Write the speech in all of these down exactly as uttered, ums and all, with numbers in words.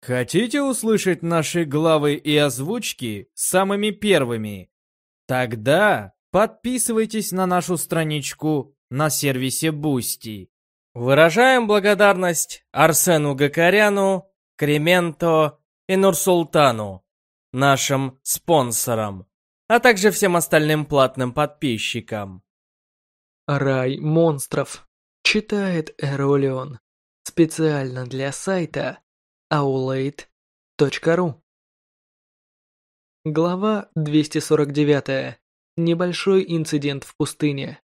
Хотите услышать наши главы и озвучки самыми первыми? Тогда подписывайтесь на нашу страничку на сервисе Boosty. Выражаем благодарность Арсену Гакаряну, Кременто и Нурсултану, нашим спонсорам, а также всем остальным платным подписчикам. Рай монстров. Читает Эролион. Специально для сайта аулейт точка ру. Глава двести сорок девять. Небольшой инцидент в пустыне.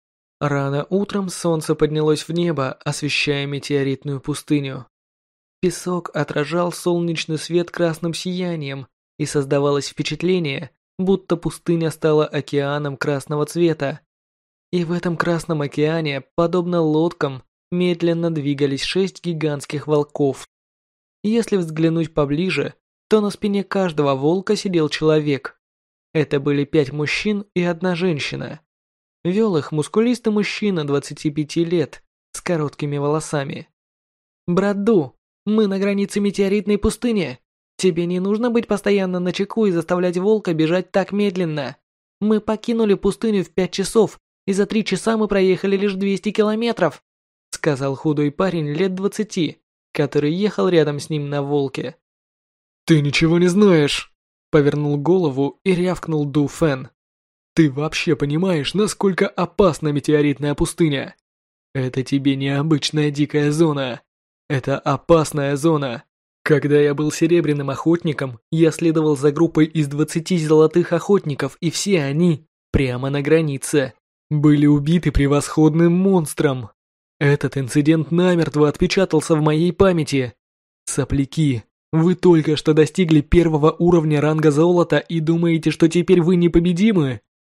Рано утром солнце поднялось в небо, освещая метеоритную пустыню. Песок отражал солнечный свет красным сиянием, и создавалось впечатление, будто пустыня стала океаном красного цвета. И в этом красном океане, подобно лодкам, медленно двигались шесть гигантских волков. Если взглянуть поближе, то на спине каждого волка сидел человек. Это были пять мужчин и одна женщина. Вел их мускулистый мужчина двадцати пяти лет, с короткими волосами. «Брат Ду, мы на границе метеоритной пустыни. Тебе не нужно быть постоянно начеку и заставлять волка бежать так медленно. Мы покинули пустыню в пять часов, и за три часа мы проехали лишь двести километров», сказал худой парень лет двадцати, который ехал рядом с ним на волке. «Ты ничего не знаешь!» Повернул голову и рявкнул Ду Фэн. «Ты вообще понимаешь, насколько опасна метеоритная пустыня? Это тебе не обычная дикая зона. Это опасная зона. Когда я был серебряным охотником, я следовал за группой из двадцати золотых охотников, и все они, прямо на границе, были убиты превосходным монстром. Этот инцидент намертво отпечатался в моей памяти. Сопляки, вы только что достигли первого уровня ранга золота и думаете, что теперь вы непобедимы?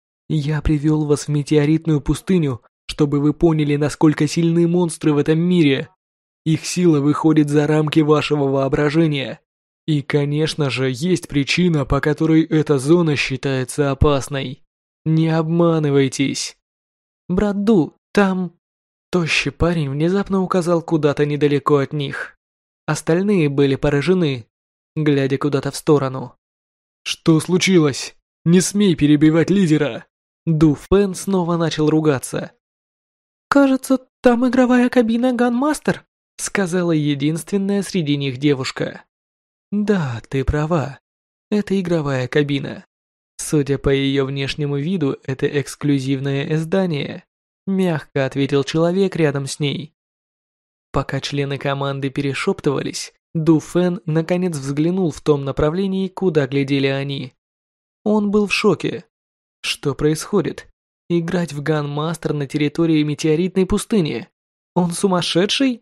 Я привел вас в метеоритную пустыню, чтобы вы поняли, насколько сильны монстры в этом мире. Их сила выходит за рамки вашего воображения. И, конечно же, есть причина, по которой эта зона считается опасной. Не обманывайтесь. Брат Ду, там... Тощий парень внезапно указал куда-то недалеко от них. Остальные были поражены, глядя куда-то в сторону. «Что случилось? Не смей перебивать лидера!» Ду Фэн снова начал ругаться. «Кажется, там игровая кабина Ганмастер», сказала единственная среди них девушка. «Да, ты права. Это игровая кабина. Судя по ее внешнему виду, это эксклюзивное издание», мягко ответил человек рядом с ней. Пока члены команды перешептывались, Ду Фэн наконец взглянул в том направлении, куда глядели они. Он был в шоке. Что происходит? Играть в Ганмастер на территории метеоритной пустыни? Он сумасшедший?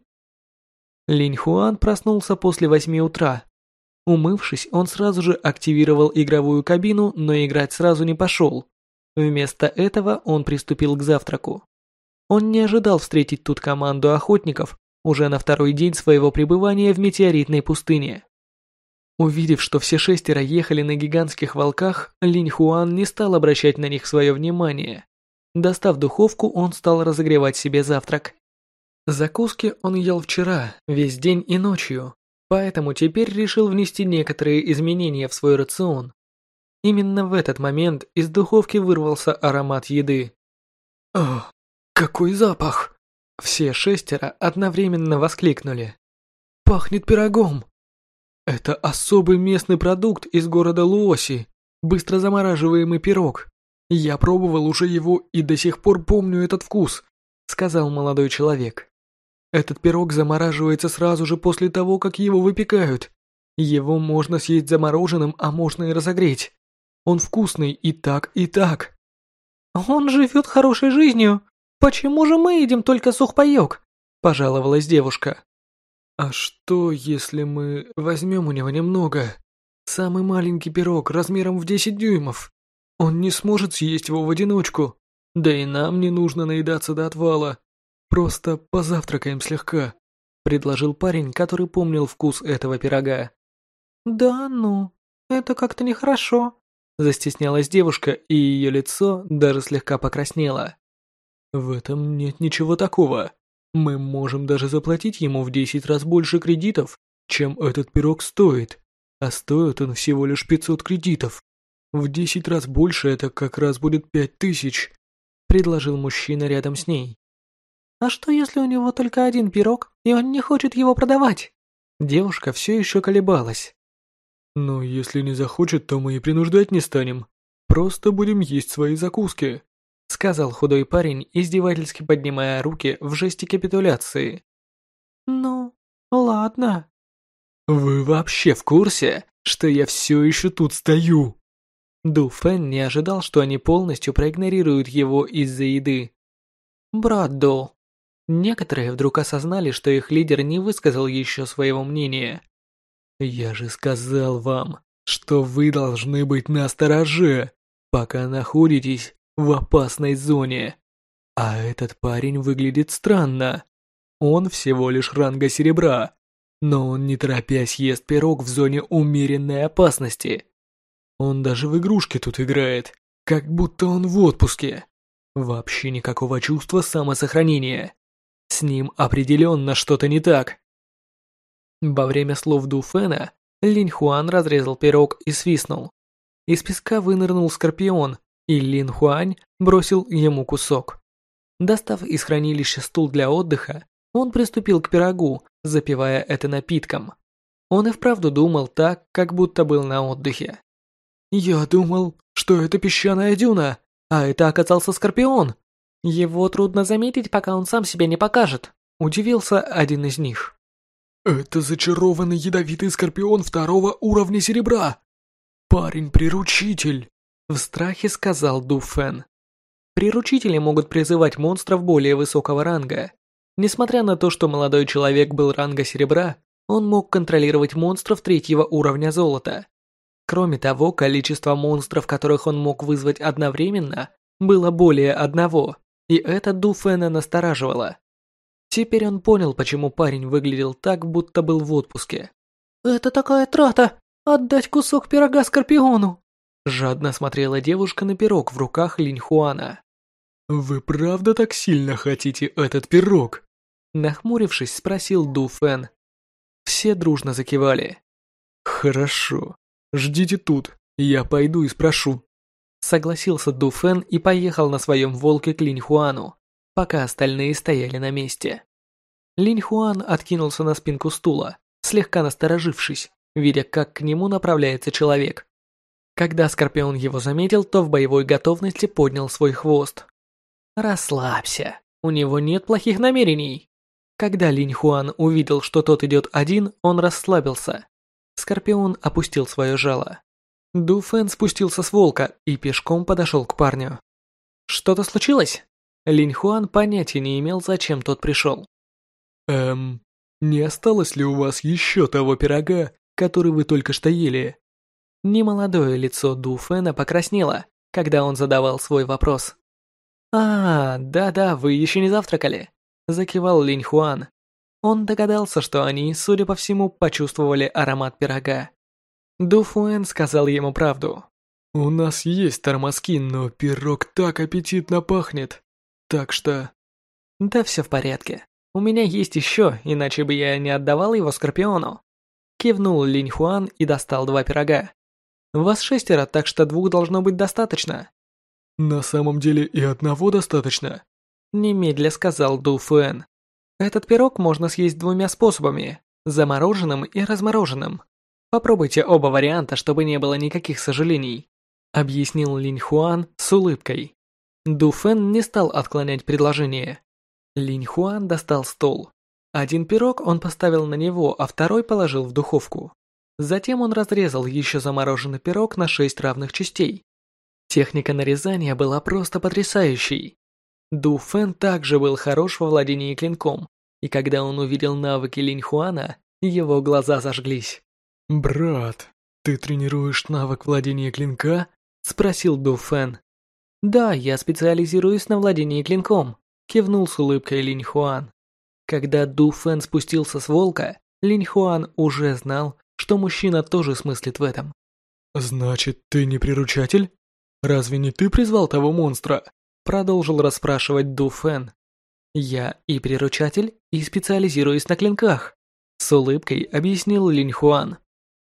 Линь Хуан проснулся после восьми утра. Умывшись, он сразу же активировал игровую кабину, но играть сразу не пошел. Вместо этого он приступил к завтраку. Он не ожидал встретить тут команду охотников уже на второй день своего пребывания в метеоритной пустыне. Увидев, что все шестеро ехали на гигантских волках, Линь Хуан не стал обращать на них свое внимание. Достав духовку, он стал разогревать себе завтрак. Закуски он ел вчера, весь день и ночью, поэтому теперь решил внести некоторые изменения в свой рацион. Именно в этот момент из духовки вырвался аромат еды. «Ох, какой запах!» Все шестеро одновременно воскликнули. «Пахнет пирогом!» «Это особый местный продукт из города Луоси, быстро замораживаемый пирог. Я пробовал уже его и до сих пор помню этот вкус», сказал молодой человек. «Этот пирог замораживается сразу же после того, как его выпекают. Его можно съесть замороженным, а можно и разогреть. Он вкусный и так, и так». «Он живет хорошей жизнью. Почему же мы едим только сухпайок?» пожаловалась девушка. «А что, если мы возьмем у него немного? Самый маленький пирог размером в десять дюймов. Он не сможет съесть его в одиночку. Да и нам не нужно наедаться до отвала. Просто позавтракаем слегка», предложил парень, который помнил вкус этого пирога. «Да ну, это как-то нехорошо», застеснялась девушка, и ее лицо даже слегка покраснело. «В этом нет ничего такого. Мы можем даже заплатить ему в десять раз больше кредитов, чем этот пирог стоит, а стоит он всего лишь пятьсот кредитов. В десять раз больше это как раз будет пять тысяч, предложил мужчина рядом с ней. А что если у него только один пирог, и он не хочет его продавать? Девушка все еще колебалась. Но если не захочет, то мы и принуждать не станем. Просто будем есть свои закуски, сказал худой парень, издевательски поднимая руки в жесте капитуляции. Ну, ладно. Вы вообще в курсе, что я все еще тут стою? Ду Фэн не ожидал, что они полностью проигнорируют его из-за еды. Брат Ду. Некоторые вдруг осознали, что их лидер не высказал еще своего мнения. Я же сказал вам, что вы должны быть настороже, пока находитесь в опасной зоне. А этот парень выглядит странно. Он всего лишь ранга серебра, но он не торопясь ест пирог в зоне умеренной опасности. Он даже в игрушки тут играет, как будто он в отпуске. Вообще никакого чувства самосохранения. С ним определенно что-то не так. Во время слов Ду Фэна, Линь Хуан разрезал пирог и свистнул. Из песка вынырнул скорпион, и Лин Хуань бросил ему кусок. Достав из хранилища стул для отдыха, он приступил к пирогу, запивая это напитком. Он и вправду думал так, как будто был на отдыхе. «Я думал, что это песчаная дюна, а это оказался скорпион. Его трудно заметить, пока он сам себя не покажет», – удивился один из них. «Это зачарованный ядовитый скорпион второго уровня серебра. Парень-приручитель», – в страхе сказал Ду Фэн. Приручители могут призывать монстров более высокого ранга. Несмотря на то, что молодой человек был ранга серебра, он мог контролировать монстров третьего уровня золота. Кроме того, количество монстров, которых он мог вызвать одновременно, было более одного, и это Ду Фэна настораживало. Теперь он понял, почему парень выглядел так, будто был в отпуске. «Это такая трата! Отдать кусок пирога Скорпиону!» Жадно смотрела девушка на пирог в руках Линь Хуана. «Вы правда так сильно хотите этот пирог?» Нахмурившись, спросил Ду Фэн. Все дружно закивали. «Хорошо. Ждите тут, я пойду и спрошу». Согласился Ду Фэн и поехал на своем волке к Линь Хуану, пока остальные стояли на месте. Линь Хуан откинулся на спинку стула, слегка насторожившись, видя, как к нему направляется человек. Когда Скорпион его заметил, то в боевой готовности поднял свой хвост. «Расслабься, у него нет плохих намерений». Когда Линь Хуан увидел, что тот идет один, он расслабился. Скорпион опустил свое жало. Ду Фэн спустился с волка и пешком подошел к парню. «Что-то случилось?» Линь Хуан понятия не имел, зачем тот пришел. «Эм, не осталось ли у вас еще того пирога, который вы только что ели?» Немолодое лицо Ду Фэна покраснело, когда он задавал свой вопрос. «А, да-да, вы еще не завтракали», – закивал Линь Хуан. Он догадался, что они, судя по всему, почувствовали аромат пирога. Ду Фэн сказал ему правду. «У нас есть тормозки, но пирог так аппетитно пахнет. Так что...» «Да все в порядке. У меня есть еще, иначе бы я не отдавал его Скорпиону». Кивнул Линь Хуан и достал два пирога. «Вас шестеро, так что двух должно быть достаточно». «На самом деле и одного достаточно», – немедля сказал Ду Фэн. «Этот пирог можно съесть двумя способами – замороженным и размороженным. Попробуйте оба варианта, чтобы не было никаких сожалений», – объяснил Линь Хуан с улыбкой. Ду Фэн не стал отклонять предложение. Линь Хуан достал стол. Один пирог он поставил на него, а второй положил в духовку. Затем он разрезал еще замороженный пирог на шесть равных частей. Техника нарезания была просто потрясающей. Ду Фэн также был хорош во владении клинком, и когда он увидел навыки Линь Хуана, его глаза зажглись. «Брат, ты тренируешь навык владения клинка?» – спросил Ду Фэн. «Да, я специализируюсь на владении клинком», – кивнул с улыбкой Линь Хуан. Когда Ду Фэн спустился с волка, Линь Хуан уже знал, что мужчина тоже смыслит в этом. «Значит, ты не приручатель? Разве не ты призвал того монстра?» Продолжил расспрашивать Ду Фэн. «Я и приручатель, и специализируюсь на клинках», С улыбкой объяснил Линь Хуан.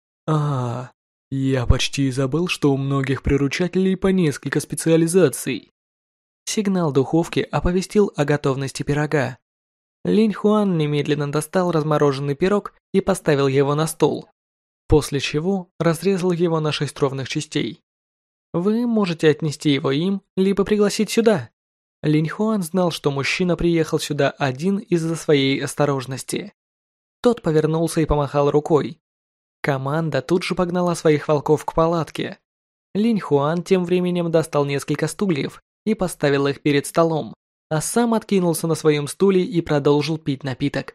А, я почти забыл, что у многих приручателей по несколько специализаций. Сигнал духовки оповестил о готовности пирога. Линь Хуан немедленно достал размороженный пирог и поставил его на стол, после чего разрезал его на шесть ровных частей. Вы можете отнести его им, либо пригласить сюда. Линь Хуан знал, что мужчина приехал сюда один из-за своей осторожности. Тот повернулся и помахал рукой. Команда тут же погнала своих волков к палатке. Линь Хуан тем временем достал несколько стульев и поставил их перед столом, а сам откинулся на своем стуле и продолжил пить напиток.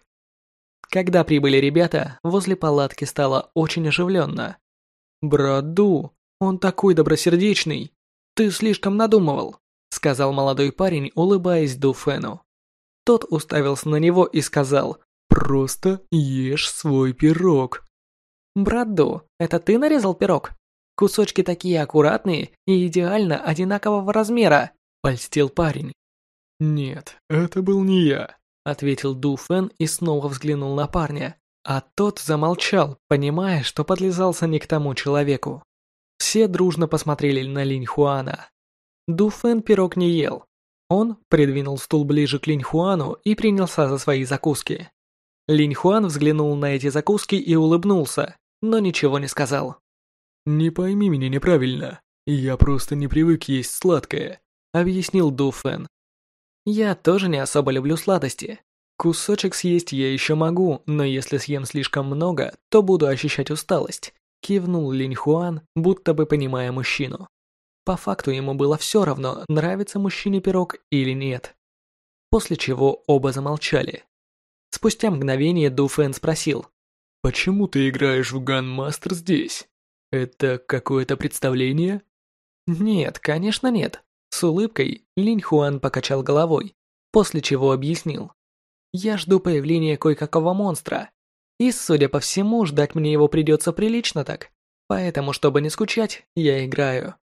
Когда прибыли ребята, возле палатки стало очень оживленно. «Брат Ду, он такой добросердечный. Ты слишком надумывал», сказал молодой парень, улыбаясь Ду Фэну. Тот уставился на него и сказал: «Просто ешь свой пирог». «Брат Ду, это ты нарезал пирог? Кусочки такие аккуратные и идеально одинакового размера», польстил парень. «Нет, это был не я», ответил Ду Фэн и снова взглянул на парня, а тот замолчал, понимая, что подлизался не к тому человеку. Все дружно посмотрели на Линь Хуана. Ду Фэн пирог не ел. Он придвинул стул ближе к Линь Хуану и принялся за свои закуски. Линь Хуан взглянул на эти закуски и улыбнулся, но ничего не сказал. «Не пойми меня неправильно, я просто не привык есть сладкое», объяснил Ду Фэн. «Я тоже не особо люблю сладости. Кусочек съесть я еще могу, но если съем слишком много, то буду ощущать усталость», кивнул Линь Хуан, будто бы понимая мужчину. По факту ему было все равно, нравится мужчине пирог или нет. После чего оба замолчали. Спустя мгновение Ду Фэн спросил: «Почему ты играешь в Ганмастер здесь? Это какое-то представление?» «Нет, конечно нет». С улыбкой Линь Хуан покачал головой, после чего объяснил: «Я жду появления кое-какого монстра, и, судя по всему, ждать мне его придется прилично так, поэтому, чтобы не скучать, я играю».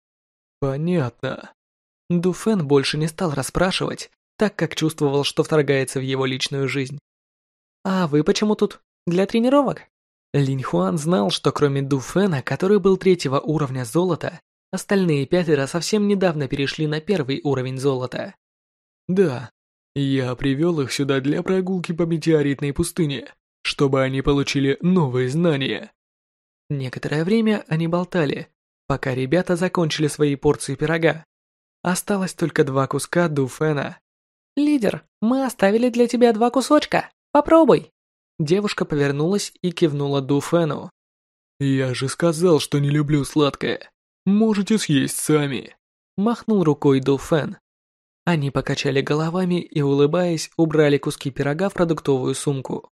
«Понятно». Ду Фэн больше не стал расспрашивать, так как чувствовал, что вторгается в его личную жизнь. «А вы почему тут? Для тренировок?» Линь Хуан знал, что кроме Ду Фэна, который был третьего уровня золота, остальные пятеро совсем недавно перешли на первый уровень золота. «Да, я привел их сюда для прогулки по метеоритной пустыне, чтобы они получили новые знания». Некоторое время они болтали, пока ребята закончили свои порции пирога. Осталось только два куска Ду Фэна. «Лидер, мы оставили для тебя два кусочка. Попробуй». Девушка повернулась и кивнула Ду Фэну. «Я же сказал, что не люблю сладкое. Можете съесть сами», махнул рукой Ду Фэн. Они покачали головами и, улыбаясь, убрали куски пирога в продуктовую сумку.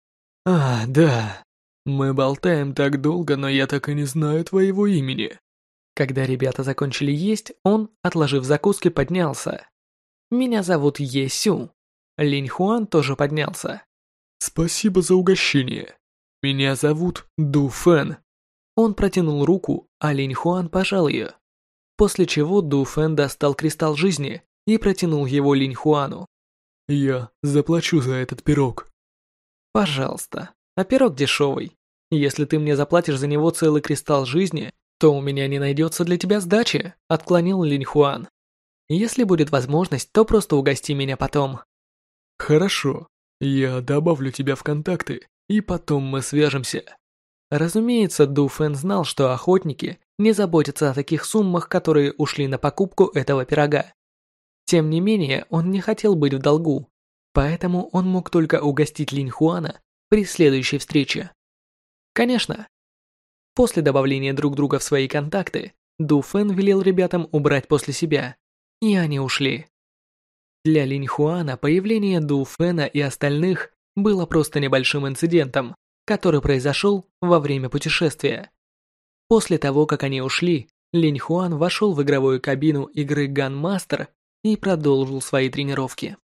«А, да. Мы болтаем так долго, но я так и не знаю твоего имени». Когда ребята закончили есть, он, отложив закуски, поднялся. «Меня зовут Е Сю». Линь Хуан тоже поднялся. «Спасибо за угощение. Меня зовут Ду Фэн». Он протянул руку, а Линь Хуан пожал ее. После чего Ду Фэн достал кристалл жизни и протянул его Линь Хуану. «Я заплачу за этот пирог». «Пожалуйста, а пирог дешевый. Если ты мне заплатишь за него целый кристалл жизни, то у меня не найдется для тебя сдачи», отклонил Линь Хуан. «Если будет возможность, то просто угости меня потом». «Хорошо, я добавлю тебя в контакты, и потом мы свяжемся». Разумеется, Ду Фэн знал, что охотники не заботятся о таких суммах, которые ушли на покупку этого пирога. Тем не менее, он не хотел быть в долгу, поэтому он мог только угостить Линь Хуана при следующей встрече. Конечно. После добавления друг друга в свои контакты, Ду Фэн велел ребятам убрать после себя, и они ушли. Для Линь Хуана появление Ду Фэна и остальных было просто небольшим инцидентом, который произошел во время путешествия. После того, как они ушли, Линь Хуан вошел в игровую кабину игры Gunmaster и продолжил свои тренировки.